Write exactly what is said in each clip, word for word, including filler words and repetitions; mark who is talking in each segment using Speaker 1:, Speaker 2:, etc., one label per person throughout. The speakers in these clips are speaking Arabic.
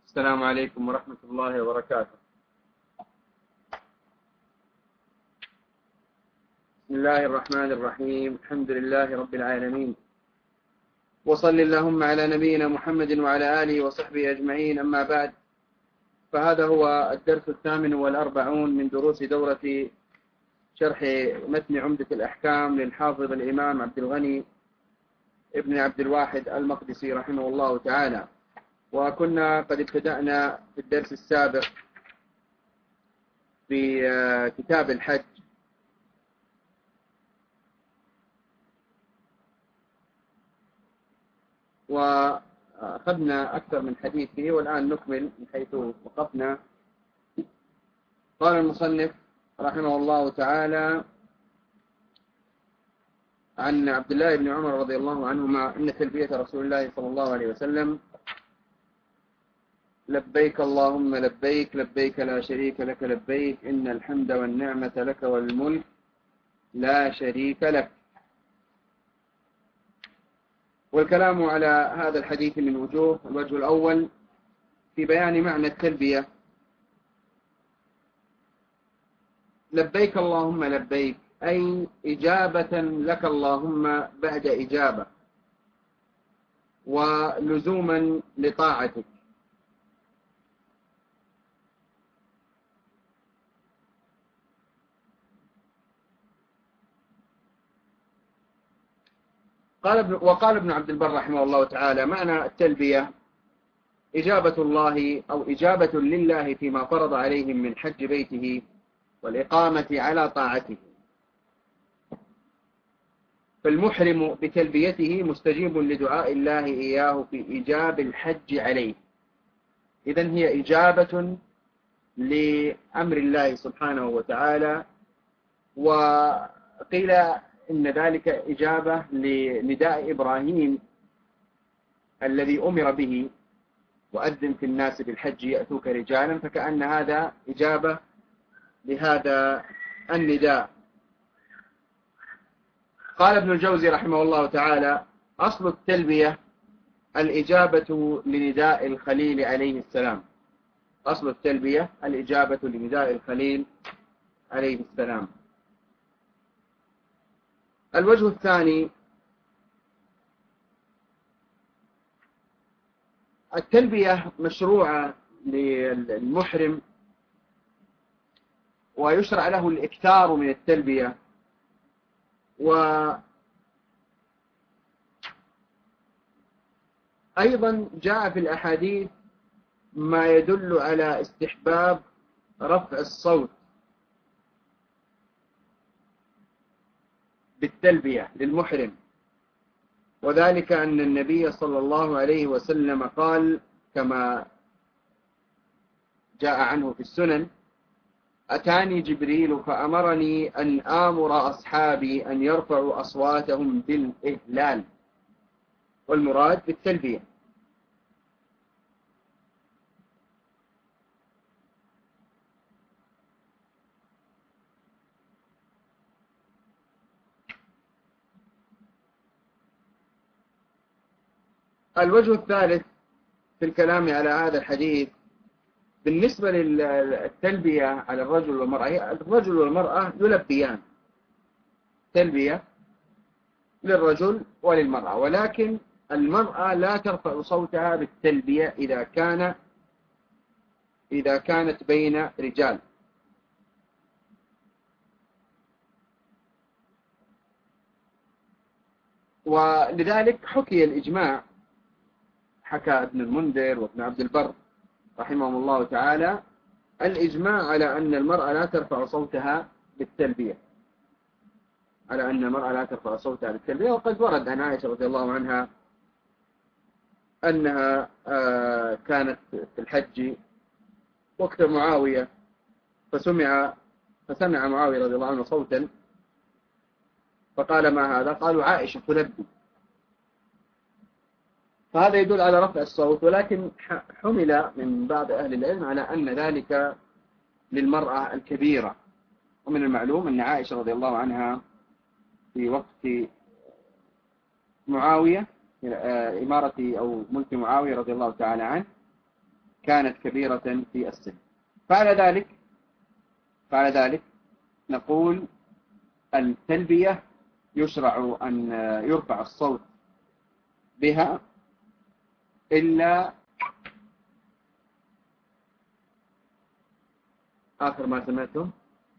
Speaker 1: السلام عليكم ورحمة الله وبركاته. بسم الله الرحمن الرحيم. الحمد لله رب العالمين، وصل اللهم على نبينا محمد وعلى آله وصحبه أجمعين. أما بعد، فهذا هو الدرس الثامن والأربعون من دروس دورة شرح متن عمدة الأحكام للحافظ الإمام عبد الغني ابن عبد الواحد المقدسي رحمه الله تعالى. وكنا قد ابتدأنا في الدرس السابق بكتاب الحج، وأخذنا أكثر من حديث فيه، والآن نكمل من حيث وقفنا. قال المصنف رحمه الله تعالى عن عبد الله بن عمر رضي الله عنهما إن تلبية رسول الله صلى الله عليه وسلم: لبيك اللهم لبيك لبيك لا شريك لك لبيك إن الحمد والنعمة لك والملك لا شريك لك. والكلام على هذا الحديث من وجوه. الوجه الأول في بيان معنى التلبية: لبيك اللهم لبيك أي إجابة لك اللهم بعد إجابة، ولزوما لطاعتك. قال ابن وقال ابن عبد البر رحمه الله تعالى: معنى التلبية إجابة الله أو إجابة لله فيما فرض عليهم من حج بيته والإقامة على طاعته، فالمحرم بتلبيته مستجيب لدعاء الله إياه في إيجاب الحج عليه. إذن هي إجابة لأمر الله سبحانه وتعالى. وقيل إن ذلك إجابة لنداء إبراهيم الذي أمر به: وأذن في الناس بالحج يأتوك رجالا، فكأن هذا إجابة لهذا النداء. قال ابن الجوزي رحمه الله تعالى: أصل التلبية الإجابة لنداء الخليل عليه السلام. أصل التلبية الإجابة لنداء الخليل عليه السلام. الوجه الثاني: التلبية مشروعة للمحرم، ويشرع له الإكثار من التلبية. وأيضا جاء في الأحاديث ما يدل على استحباب رفع الصوت بالتلبية للمحرم، وذلك أن النبي صلى الله عليه وسلم قال كما جاء عنه في السنن: أتاني جبريل فأمرني أن آمر أصحابي أن يرفعوا أصواتهم بالإهلال، والمراد بالتلبية. الوجه الثالث في الكلام على هذا الحديث بالنسبة للتلبية على الرجل والمرأة: الرجل والمرأة يلبيان، تلبية للرجل وللمرأة، ولكن المرأة لا ترفع صوتها بالتلبية إذا كان إذا كانت بين رجال. ولذلك حكي الإجماع، حكى ابن المنذر وابن عبد البر رحمهم الله تعالى الإجماع على أن المرأة لا ترفع صوتها بالتلبية، على أن المرأة لا ترفع صوتها بالتلبية. وقد ورد عن عائشة رضي الله عنها أنها كانت في الحج وقت معاوية، فسمع فسمع معاوية رضي الله عنه صوتا، فقال: ما هذا؟ قالوا: عائشة تلبي. فهذا يدل على رفع الصوت، ولكن حمل من بعض أهل العلم على أن ذلك للمرأة الكبيرة. ومن المعلوم أن عائشة رضي الله عنها في وقت معاوية، إمارة أو ملك معاوية رضي الله تعالى عنه، كانت كبيرة في السن. فعلى ذلك فعلى ذلك نقول التلبية يشرع أن يرفع الصوت بها إلا آخر ما سمعته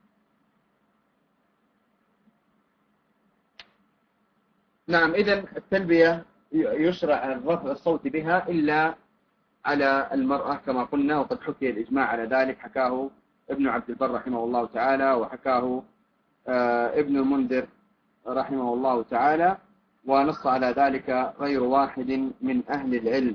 Speaker 1: نعم. إذن التلبية يشرع رفع الصوت بها إلا على المرأة كما قلنا، وقد حكي الإجماع على ذلك، حكاه ابن عبد البر رحمه الله تعالى، وحكاه ابن المنذر رحمه الله تعالى، ونص على ذلك غير واحد من أهل العلم.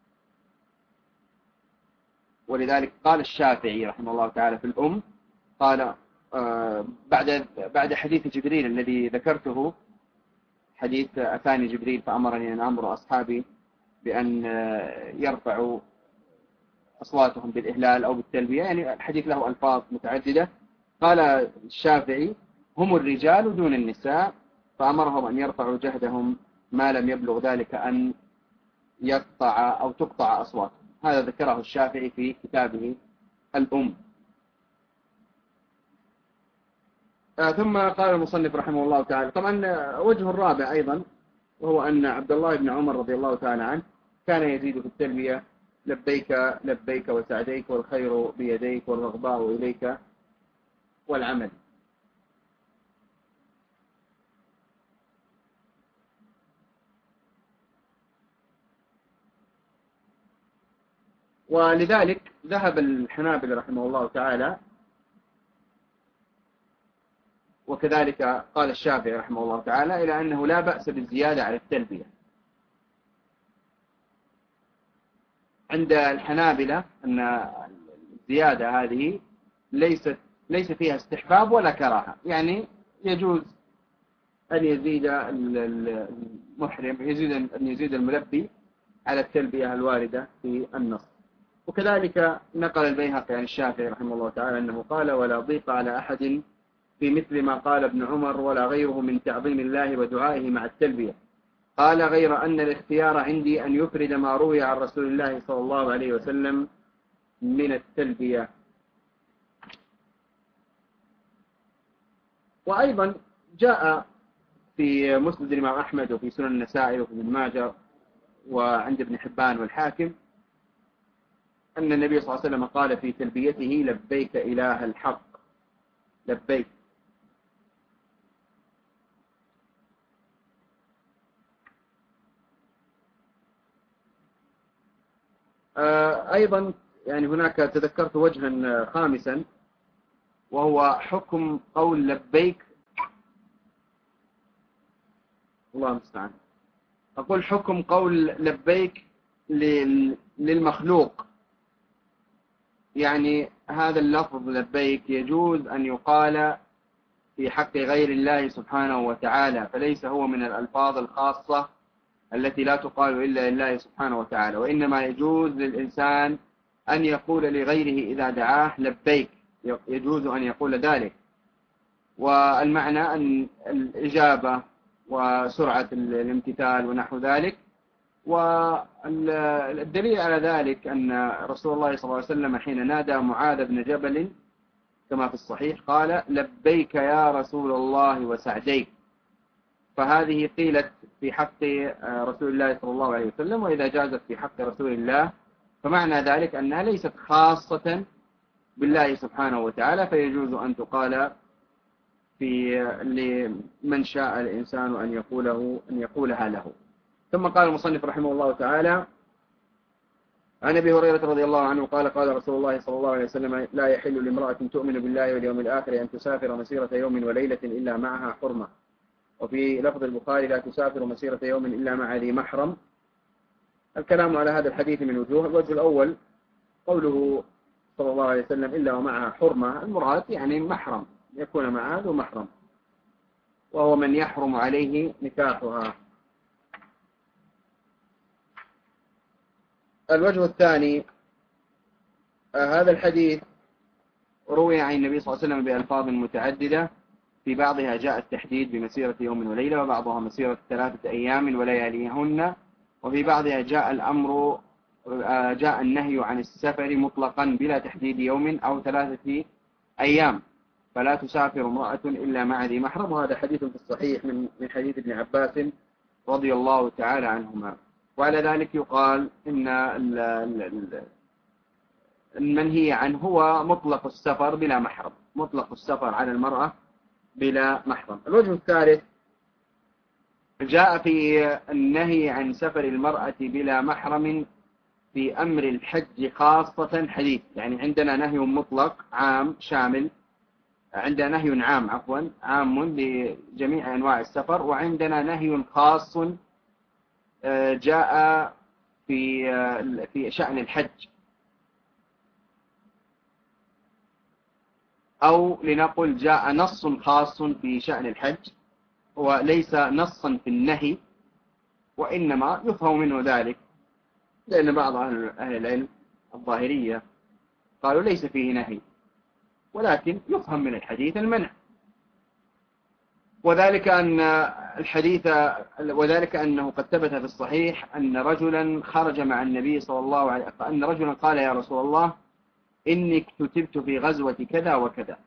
Speaker 1: ولذلك قال الشافعي رحمه الله تعالى في الأم، قال بعد بعد حديث جبريل الذي ذكرته، حديث أتاني جبريل فأمرني أن أمر أصحابي بأن يرفعوا أصواتهم بالإهلال أو بالتلبية، يعني الحديث له ألفاظ متعددة. قال الشافعي هم الرجال دون النساء، فأمرهم أن يرفعوا جهدهم ما لم يبلغ ذلك أن يقطع أو تقطع أصواتهم. هذا ذكره الشافعي في كتابه الأم. آه ثم قال المصنف رحمه الله تعالى، طبعا وجه الرابع أيضا، وهو أن عبد الله بن عمر رضي الله تعالى عنه كان يزيد في التلبية لبيك لبيك وسعديك والخير بيديك والرغباء إليك والعمل. ولذلك ذهب الحنابلة رحمه الله تعالى، وكذلك قال الشافعي رحمه الله تعالى، إلى أنه لا بأس بالزيادة على التلبية. عند الحنابلة أن الزيادة هذه ليست ليس فيها استحباب ولا كراهة، يعني يجوز أن يزيد المحرم يزيد أن يزيد الملبي على التلبية الواردة في النص. وكذلك نقل البيهقي عن الشافعي رحمه الله تعالى أنه قال: ولا ضيق على أحد في مثل ما قال ابن عمر ولا غيره من تعظيم الله ودعائه مع التلبية. قال: غير أن الاختيار عندي أن يفرد ما روي عن رسول الله صلى الله عليه وسلم من التلبية. وأيضا جاء في مسند الإمام أحمد وفي سنن النسائي وفي ابن ماجه وعند ابن حبان والحاكم أن النبي صلى الله عليه وسلم قال في تلبيته: لبيك إله الحق، لبيك. أيضا يعني هناك تذكرت وجها خامسا، وهو حكم قول لبيك، الله المستعان، أقول حكم قول لبيك للمخلوق. يعني هذا اللفظ لبيك يجوز أن يقال في حق غير الله سبحانه وتعالى، فليس هو من الألفاظ الخاصة التي لا تقال إلا لله سبحانه وتعالى، وإنما يجوز للإنسان أن يقول لغيره إذا دعاه لبيك، يجوز أن يقول ذلك. والمعنى أن الإجابة وسرعة الامتثال ونحو ذلك. والدليل على ذلك أن رسول الله صلى الله عليه وسلم حين نادى معاذ بن جبل كما في الصحيح قال: لبيك يا رسول الله وسعديك. فهذه قيلت في حق رسول الله صلى الله عليه وسلم، وإذا جازت في حق رسول الله فمعنى ذلك أنها ليست خاصة بالله سبحانه وتعالى، فيجوز أن تقال في لمن شاء الإنسان أن يقوله أن يقولها له. ثم قال المصنف رحمه الله تعالى: عن أبي هريرة رضي الله عنه قال: قال رسول الله صلى الله عليه وسلم: لا يحل لامرأة تؤمن بالله واليوم الآخر أن تسافر مسيرة يوم وليلة إلا معها حرمة. وفي لفظ البخاري: لا تسافر مسيرة يوم إلا مع ذي محرم. الكلام على هذا الحديث من وجوه. الوجه الأول قوله صلى الله عليه وسلم: إلا ومعها حرمة، المراد يعني محرم، يكون معها ذو محرم، وهو من يحرم عليه نكاحها. الوجه الثاني، آه هذا الحديث روي عن النبي صلى الله عليه وسلم بألفاظ متعددة، في بعضها جاء التحديد بمسيرة يوم وليلة، وبعضها مسيرة ثلاثة أيام ولياليهن، وفي بعضها جاء الأمر جاء النهي عن السفر مطلقا بلا تحديد يوم أو ثلاثة أيام، فلا تسافر امرأة إلا مع ذي محرم. وهذا حديث في الصحيح من من حديث ابن عباس رضي الله تعالى عنهما. وعلى ذلك يقال إن المنهي عنه هو مطلق السفر بلا محرم، مطلق السفر على المرأة بلا محرم. الوجه الثالث جاء في النهي عن سفر المرأة بلا محرم في أمر الحج خاصة حديث، يعني عندنا نهي مطلق عام شامل، عندنا نهي عام عفوا عام لجميع أنواع السفر، وعندنا نهي خاص جاء في في شأن الحج، أو لنقل جاء نص خاص في شأن الحج وليس نصا في النهي، وإنما يفهم منه ذلك، لأن بعض أهل العلم الظاهرية قالوا ليس فيه نهي، ولكن يفهم من الحديث المنع. وذلك أن الحديث وذلك أنه قد ثبت في الصحيح أن رجلا خرج مع النبي صلى الله عليه وسلم، أن رجلا قال يا رسول الله إني كتبت في غزوة كذا وكذا،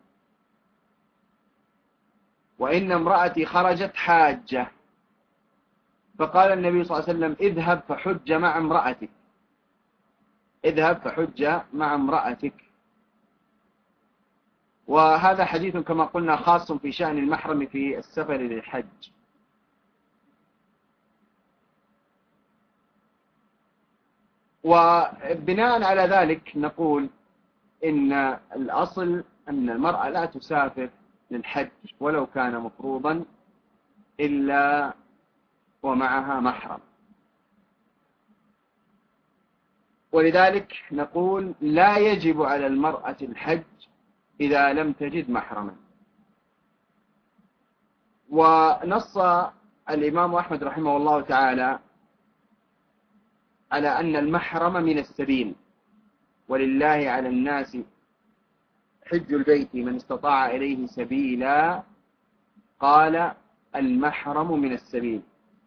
Speaker 1: وإن امرأتي خرجت حاجة، فقال النبي صلى الله عليه وسلم اذهب فحج مع امرأتك، اذهب فحج مع امرأتك. وهذا حديث كما قلنا خاص في شأن المحرم في السفر للحج. وبناء على ذلك نقول إن الأصل أن المرأة لا تسافر للحج ولو كان مفروضا إلا ومعها محرم، ولذلك نقول لا يجب على المرأة الحج إذا لم تجد محرما. ونص الإمام أحمد رحمه الله تعالى على أن المحرم من السبيل، ولله على الناس حج البيت من استطاع إليه سبيلا، قال المحرم من السبيل.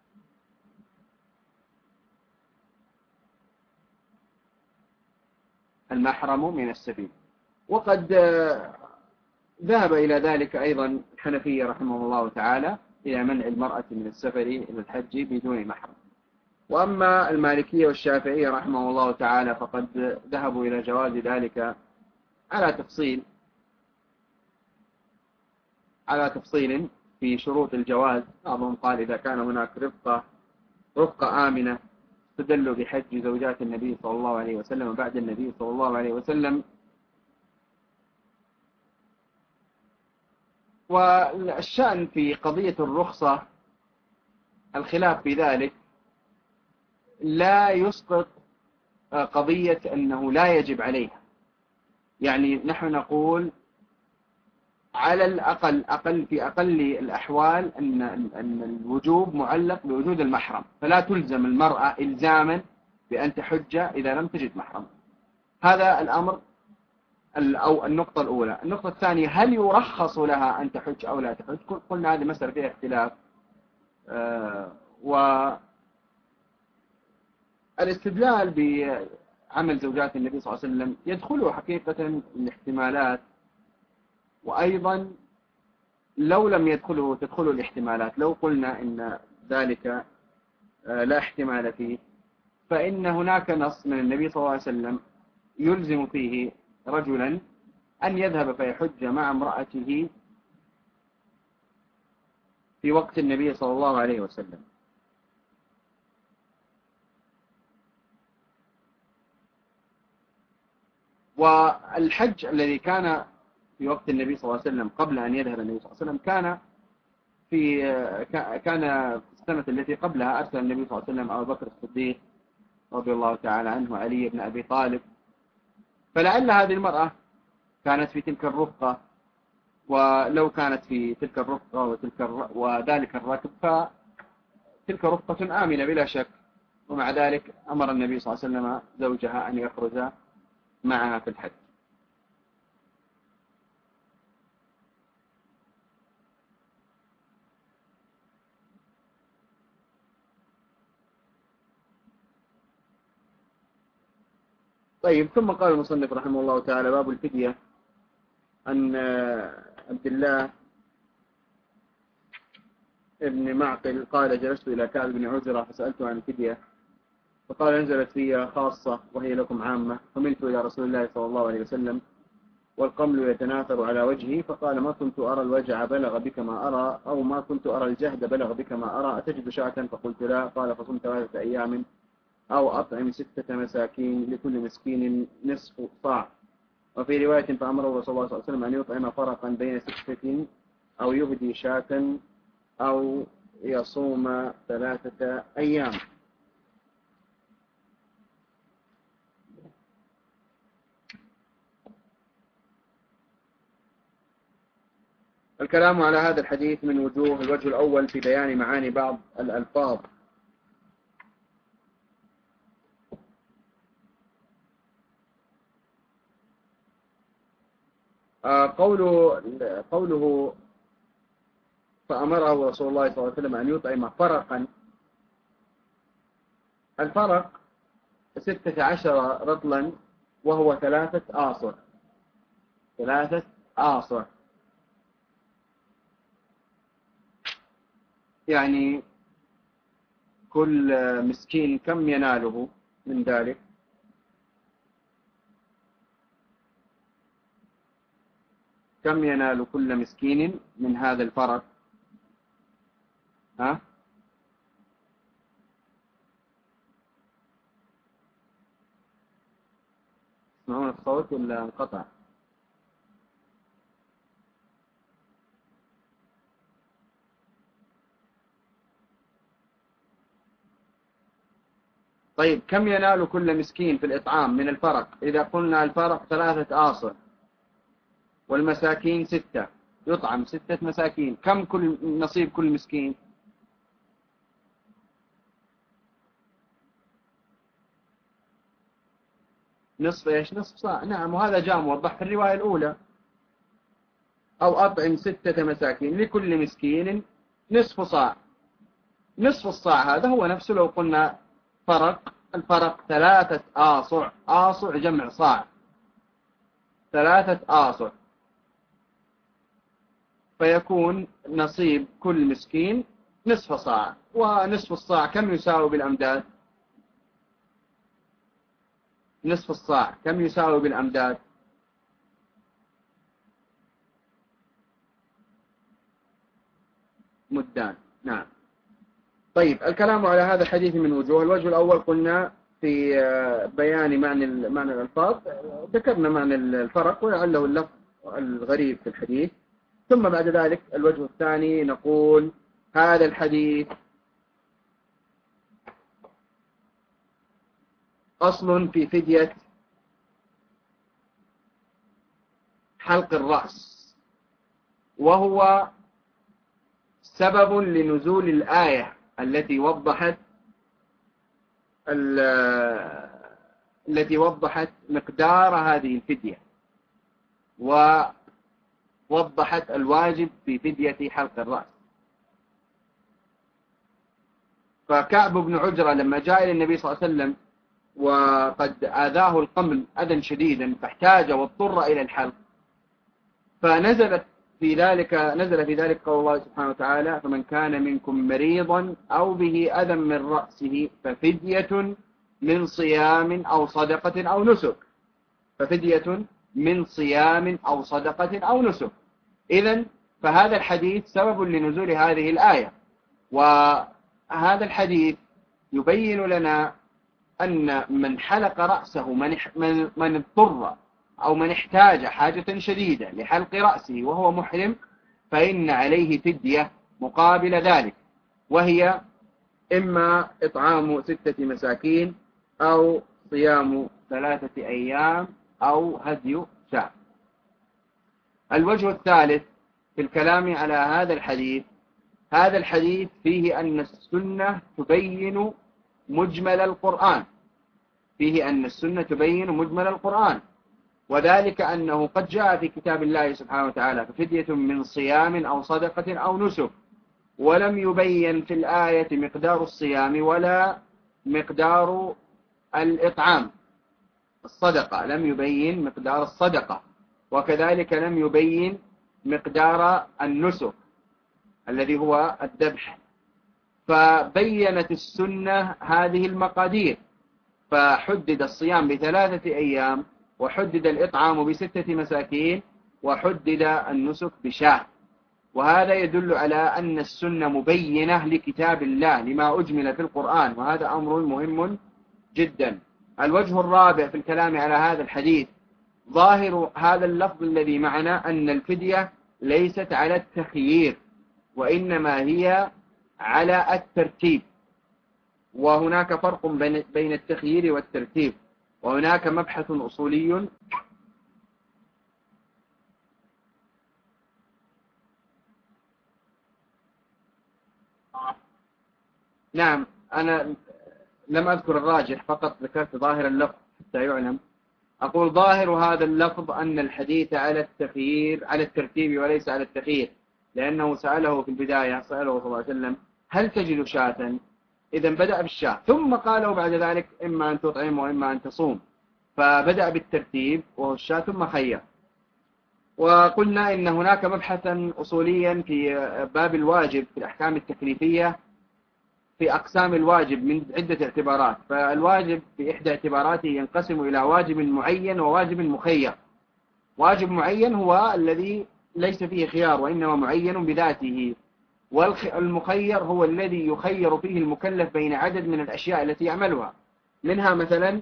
Speaker 1: المحرم من السبيل. وقد ذهب إلى ذلك أيضا الحنفية رحمه الله تعالى إلى منع المرأة من السفر إلى الحج بدون محرم. وأما المالكية والشافعية رحمه الله تعالى فقد ذهبوا إلى جواز ذلك على تفصيل على تفصيل في شروط الجواز. بعضهم قال إذا كان هناك رفقة رفقة آمنة استدلوا بحج زوجات النبي صلى الله عليه وسلم بعد النبي صلى الله عليه وسلم. والشأن في قضية الرخصة الخلاف في ذلك لا يسقط قضية أنه لا يجب عليها، يعني نحن نقول على الأقل أقل في أقل الأحوال أن أن الوجوب معلق بوجود المحرم، فلا تلزم المرأة إلزاما بأن تحج إذا لم تجد محرم. هذا الأمر أو النقطة الأولى. النقطة الثانية هل يرخص لها أن تحج أو لا تحج؟ قلنا هذه مسألة فيها اختلاف. آه والاستدلال بعمل زوجات النبي صلى الله عليه وسلم يدخله حقيقة الاحتمالات، وأيضا لو لم يدخله تدخل الاحتمالات. لو قلنا إن ذلك لا احتمال فيه، فإن هناك نص من النبي صلى الله عليه وسلم يلزم فيه رجلا أن يذهب فيحج مع امرأته في وقت النبي صلى الله عليه وسلم. والحج الذي كان في وقت النبي صلى الله عليه وسلم قبل أن يذهب النبي صلى الله عليه وسلم كان في كان في السنة التي قبلها أرسل النبي صلى الله عليه وسلم أبو بكر الصديق رضي الله تعالى عنه علي بن أبي طالب. فلعل هذه المرأة كانت في تلك الرفقة، ولو كانت في تلك الرفقة وتلك الر... وذلك الركب فتلك رفقة آمنة بلا شك، ومع ذلك أمر النبي صلى الله عليه وسلم زوجها أن يخرج معها في الحج. طيب، ثم قال المصنف رحمه الله تعالى: باب الفدية. عن عبد الله ابن معقل قال: جلست إلى كعب بن عجرة فسألته عن الفدية، فقال: نزلت فيها خاصة وهي لكم عامة. فملت إلى رسول الله صلى الله عليه وسلم والقمل يتناثر على وجهه، فقال: ما كنت أرى الوجع بلغ بك ما أرى، أو ما كنت أرى الجهد بلغ بك ما أرى، أتجد شاة؟ فقلت: لا. قال: فصم ثلاثة أيام أو أطعم ستة مساكين لكل مسكين نصف صاع. وفي رواية: فأمره رسول الله صلى الله عليه وسلم أن يطعم فرقا بين ستة، أو يهدي شاة، أو يصوم ثلاثة أيام. الكلام على هذا الحديث من وجوه: الوجه الأول في بيان معاني بعض الألفاظ. قوله قوله فأمره رسول الله صلى الله عليه وسلم أن يطعم فرقا. الفرق ستة عشر رطلا، وهو ثلاثة آصع. ثلاثة آصع يعني كل مسكين كم يناله من ذلك؟ كم ينال كل مسكين من هذا الفرق؟ ها؟ تسمعون الصوت ولا انقطع؟ طيب، كم ينال كل مسكين في الإطعام من الفرق؟ إذا قلنا الفرق ثلاثة آصع والمساكين ستة، يطعم ستة مساكين، كم كل نصيب كل مسكين؟ نصف إيش؟ نصف صاع. نعم، وهذا جاء موضح في الرواية الأولى: أو أطعم ستة مساكين لكل مسكين نصف صاع. نصف الصاع هذا هو نفسه لو قلنا فرق. الفرق ثلاثة آصع. آصع جمع صاع، ثلاثة آصع، فيكون نصيب كل مسكين نصف صاع. ونصف الصاع كم يساوي بالأمداد؟ نصف الصاع كم يساوي بالأمداد؟ مدان. نعم. طيب، الكلام على هذا الحديث من وجوه: الوجه الأول قلنا في بيان معنى معنى الألفاظ، ذكرنا معنى الفرق ولعله اللفظ الغريب في الحديث. ثم بعد ذلك الوجه الثاني نقول: هذا الحديث أصل في فدية حلق الرأس، وهو سبب لنزول الآية التي وضحت التي وضحت مقدار هذه الفدية، ووضحت الواجب في فدية حلق الرأس. فكعب بن عجرة لما جاء إلى النبي صلى الله عليه وسلم وقد آذاه القمل أذى شديدا، فاحتاج واضطر إلى الحلق، فنزلت في ذلك نزل في ذلك قول الله سبحانه وتعالى: فمن كان منكم مريضا أو به أذى من رأسه ففدية من صيام أو صدقة أو نسك. ففدية من صيام أو صدقة أو نسك. إذن فهذا الحديث سبب لنزول هذه الآية. وهذا الحديث يبين لنا أن من حلق رأسه، من من اضطر أو من احتاج حاجة شديدة لحلق رأسه وهو محرم، فإن عليه فدية مقابل ذلك، وهي إما إطعام ستة مساكين، أو صيام ثلاثة أيام، أو هدي شاة. الوجه الثالث في الكلام على هذا الحديث: هذا الحديث فيه أن السنة تبين مجمل القرآن فيه أن السنة تبين مجمل القرآن وذلك أنه قد جاء في كتاب الله سبحانه وتعالى: ففدية من صيام أو صدقة أو نسك، ولم يبين في الآية مقدار الصيام ولا مقدار الإطعام. الصدقة، لم يبين مقدار الصدقة، وكذلك لم يبين مقدار النسك الذي هو الذبح. فبينت السنة هذه المقادير، فحدد الصيام بثلاثة أيام، وحدد الإطعام بستة مساكين، وحدد النسك بشاة. وهذا يدل على أن السنة مبينة لكتاب الله لما أجمل في القرآن، وهذا أمر مهم جدا. الوجه الرابع في الكلام على هذا الحديث، ظاهر هذا اللفظ الذي معنا أن الفدية ليست على التخيير، وإنما هي على الترتيب. وهناك فرق بين التخيير والترتيب، وهناك مبحث أصولي نعم. أنا لم أذكر الراجح، فقط ذكرت ظاهر اللفظ حتى يعلم. أقول ظاهر هذا اللفظ أن الحديث على التخيير، على الترتيب وليس على التخيير، لأنه سأله في البداية، سأله صلى الله عليه وسلم هل تجد شاة؟ إذا بدأ بالشاة، ثم قالوا بعد ذلك إما أن تطعم وإما أن تصوم، فبدأ بالترتيب وهو الشاة ثم خير. وقلنا إن هناك مبحثا أصوليا في باب الواجب في الأحكام التكليفية في أقسام الواجب من عدة اعتبارات. فالواجب في إحدى اعتباراته ينقسم إلى واجب معين وواجب مخير. واجب معين هو الذي ليس فيه خيار وإنما معين بذاته، والمخير هو الذي يخير فيه المكلف بين عدد من الأشياء التي يعملها، منها مثلا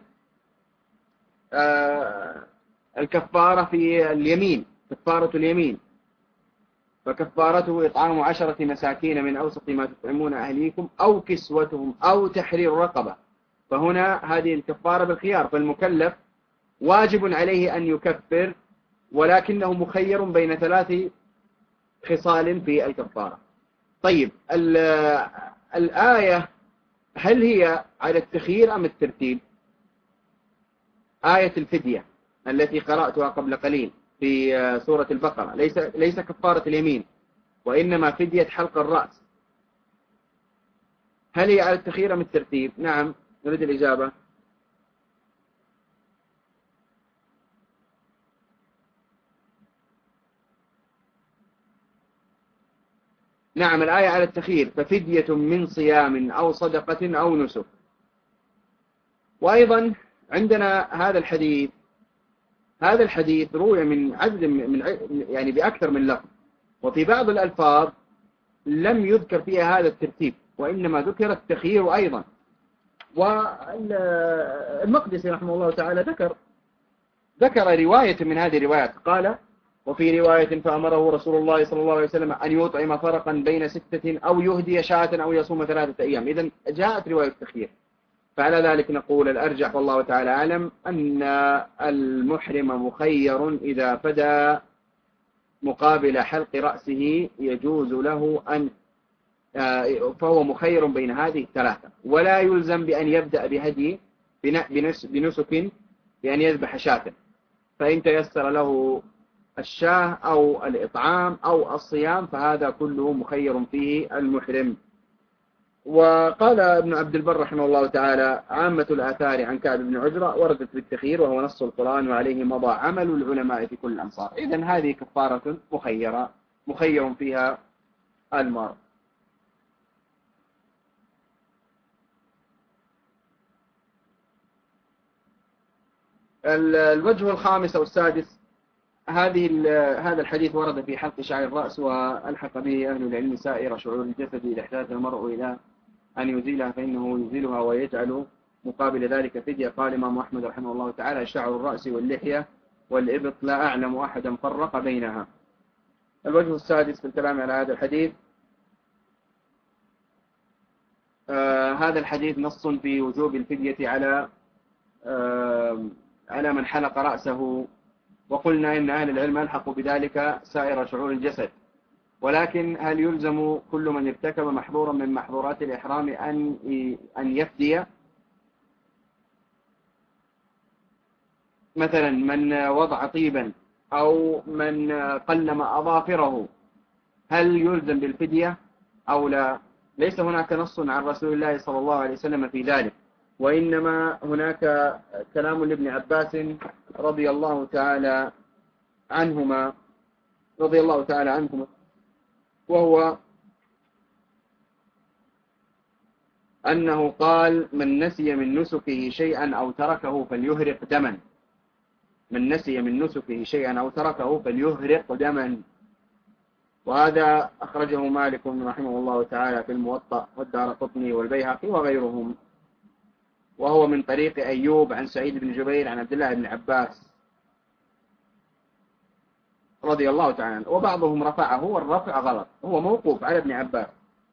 Speaker 1: الكفارة في اليمين، كفارة اليمين، فكفارته إطعام عشرة مساكين من أوسط ما تطعمون أهليكم أو كسوتهم أو تحرير رقبة. فهنا هذه الكفارة بالخيار، فالمكلف واجب عليه أن يكفر، ولكنه مخير بين ثلاث خصال في الكفارة. طيب الآية هل هي على التخيير أم الترتيب؟ آية الفدية التي قرأتها قبل قليل في سورة البقرة ليس ليس كفارة اليمين، وإنما فدية حلق الرأس، هل هي على التخيير أم الترتيب؟ نعم، نريد الإجابة. نعم، الآية على التخيير، ففدية من صيام أو صدقة أو نسك. وأيضا عندنا هذا الحديث، هذا الحديث روي من عدد من يعني بأكثر من لفظ، وفي بعض الألفاظ لم يذكر فيها هذا الترتيب، وإنما ذكر التخيير أيضا. والمقدسي رحمه الله تعالى ذكر ذكر رواية من هذه الروايات، قال وفي رواية فأمره رسول الله صلى الله عليه وسلم أن يطعم فرقا بين ستة أو يهدي شاة أو يصوم ثلاثة أيام. إذن جاءت رواية التخيير. فعلى ذلك نقول الأرجح والله تعالى أعلم أن المحرم مخير إذا فدى مقابل حلق رأسه يجوز له أن فهو مخير بين هذه الثلاثة، ولا يلزم بأن يبدأ بهدي بنسك بأن يذبح شاة، فإن تيسر له الشاه أو الإطعام أو الصيام فهذا كله مخير فيه المحرم. وقال ابن عبد البر رحمه الله تعالى عامة الآثار عن كعب بن عجرة وردت بالتخيير وهو نص القرآن وعليه مضى عمل العلماء في كل الأمصار. إذن هذه كفارة مخيرة مخير فيها المرء. الوجه الخامس أو السادس، هذه هذا الحديث ورد في حلق شعر الرأس، وألحق به أهل العلم سائر شعور الجسد إذا احتاج المرء إلى أن يزيلها فإنه يزيلها ويجعل مقابل ذلك فدية. قال الإمام أحمد رحمه الله تعالى شعر الرأس واللحية والإبط لا أعلم أحدا فرق بينها. الوجه السادس في الكلام على هذا الحديث، آه هذا الحديث نص في وجوب الفدية على آه على من حلق رأسه، وقلنا إن أهل العلم ألحقوا بذلك سائر شعور الجسد. ولكن هل يلزم كل من ارتكب محظورا من محظورات الإحرام أن أن يفدي؟ مثلا من وضع طيبا أو من قلم أظافره، هل يلزم بالفدية أو لا؟ ليس هناك نص عن رسول الله صلى الله عليه وسلم في ذلك، وإنما هناك كلام لابن عباس رضي الله تعالى عنهما رضي الله تعالى عنهما وهو أنه قال: من نسي من نسكه شيئا أو تركه فليهرق دما. من نسي من نسكه شيئا أو تركه فليهرق دما. وهذا أخرجه مالك رحمه الله تعالى في الموطأ والدارقطني والبيهقي وغيرهم، وهو من طريق أيوب عن سعيد بن جبير عن عبد الله بن عباس رضي الله تعالى عنه. وبعضهم رفعه، والرفع غلط، هو موقوف على ابن عباس.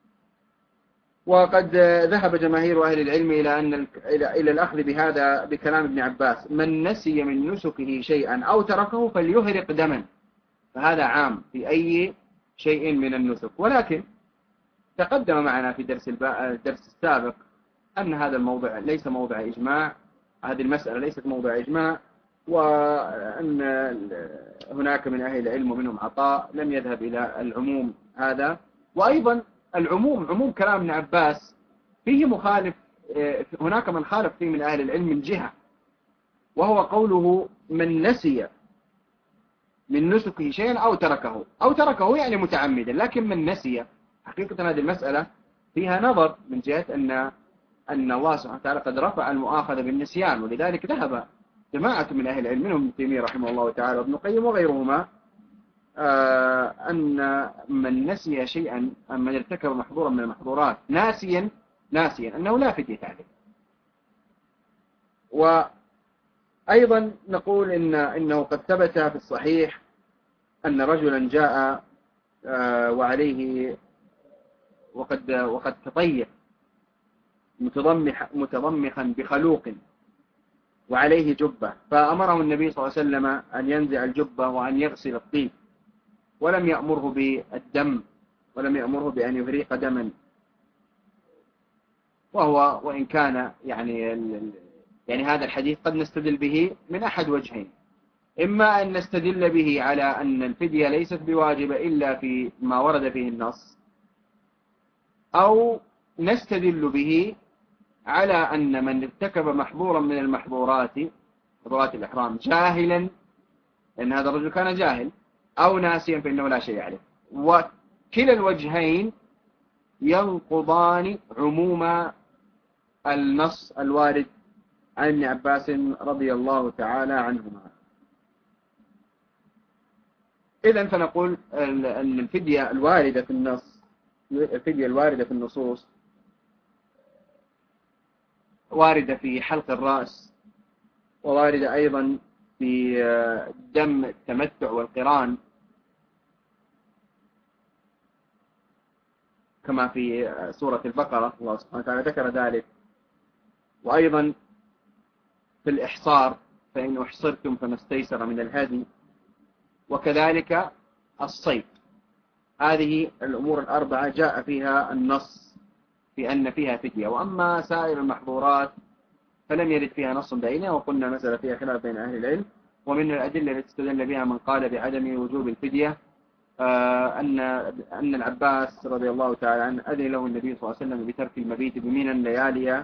Speaker 1: وقد ذهب جماهير أهل العلم إلى أن إلى الأخذ بهذا بكلام ابن عباس: من نسي من نسكه شيئا أو تركه فليهرق دما. فهذا عام في أي شيء من النسك. ولكن تقدم معنا في درس الدرس السابق أن هذا الموضع ليس موضع إجماع، هذه المسألة ليست موضع إجماع، وأن هناك من أهل العلم ومنهم عطاء لم يذهب إلى العموم هذا. وأيضا العموم عموم كلام ابن عباس فيه مخالف، هناك من خالف فيه من أهل العلم من جهة، وهو قوله: من نسي من نسكه شيئا أو تركه. أو تركه يعني متعمدا، لكن من نسي حقيقة هذه المسألة فيها نظر من جهة أن أن الله سبحانه وتعالى قد رفع المؤاخذة بالنسيان، ولذلك ذهب جماعة من أهل العلم منهم ابن تيمية رحمه الله تعالى وابن القيم وغيرهما أن من نسي شيئا، أن من ارتكب محظورا من المحظورات ناسيا ناسيا أنه لا فدية عليه. وأيضا نقول إن إنه قد ثبت في الصحيح أن رجلا جاء وعليه وقد وقد تطير متضمح متضمخا بخلوق وعليه جبة، فأمره النبي صلى الله عليه وسلم أن ينزع الجبة وأن يغسل الطيب، ولم يأمره بالدم، ولم يأمره بأن يهريق دما. وهو وإن كان يعني يعني هذا الحديث قد نستدل به من أحد وجهين: إما أن نستدل به على أن الفدية ليست بواجبة إلا في ما ورد فيه النص، أو نستدل به على أن من ارتكب محظورا من المحظورات محظورات الإحرام جاهلا، لأن هذا الرجل كان جاهل، أو ناسيا فإنه لا شيء عليه. وكلا الوجهين ينقضان عموم النص الوارد عن ابن عباس رضي الله تعالى عنهما. إذن فنقول أن الفدية الواردة في النص، الفدية الواردة في النصوص واردة في حلق الرأس، وواردة أيضا في دم التمتع والقران كما في سورة البقرة، الله سبحانه وتعالى ذكر ذلك. وأيضا في الإحصار: فإن أحصرتم فما استيسر من الهدي. وكذلك الصيد. هذه الأمور الأربعة جاء فيها النص في أن فيها فدية. وأما سائر المحظورات فلم يرد فيها نص بعينه، وقلنا مسألة فيها خلاف بين أهل العلم. ومن الأدلة التي استدل بها من قال بعدم وجوب الفدية أن أن العباس رضي الله تعالى عنه أذن له النبي صلى الله عليه وسلم بترك المبيت بمنى ليالي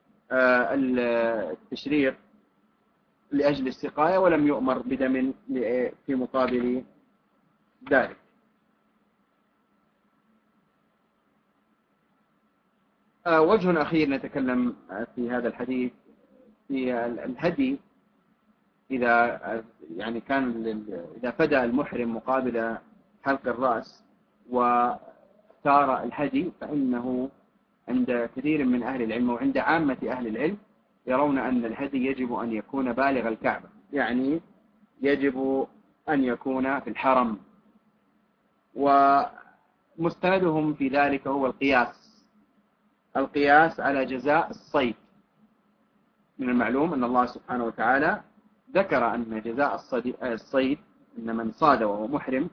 Speaker 1: التشريق لأجل السقاية، ولم يؤمر بدم في مقابل ذلك. وجه أخير نتكلم في هذا الحديث في الهدي. إذا يعني كان إذا فدى المحرم مقابل حلق الرأس وثار الهدي، فإنه عند كثير من أهل العلم وعند عامة أهل العلم يرون أن الهدي يجب أن يكون بالغ الكعبة، يعني يجب أن يكون في الحرم. ومستندهم في ذلك هو القياس القياس على جزاء الصيد. من المعلوم أن الله سبحانه وتعالى ذكر أن جزاء الصيد أن من صاد وهو محرم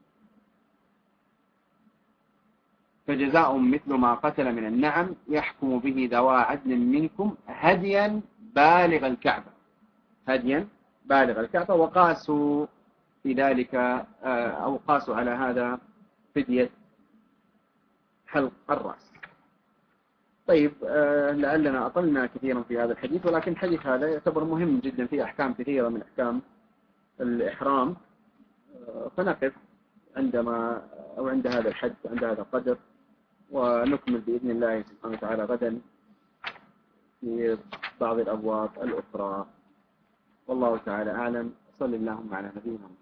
Speaker 1: فجزاء مثل ما قتل من النعم يحكم به ذوى عدل منكم هديا بالغ الكعبة هديا بالغ الكعبة وقاسوا في ذلك أو قاسوا على هذا فدية حلق الرأس. طيب آه، لعلنا أطلنا كثيرا في هذا الحديث، ولكن الحديث هذا يعتبر مهم جدا في أحكام كثيرة من أحكام الإحرام، آه، فنقف عندما أو عند هذا الحد، عند هذا القدر، ونكمل بإذن الله سبحانه وتعالى غدا في بعض الأبواب الأخرى. والله تعالى أعلم. صلى اللهم على نبينا محمد.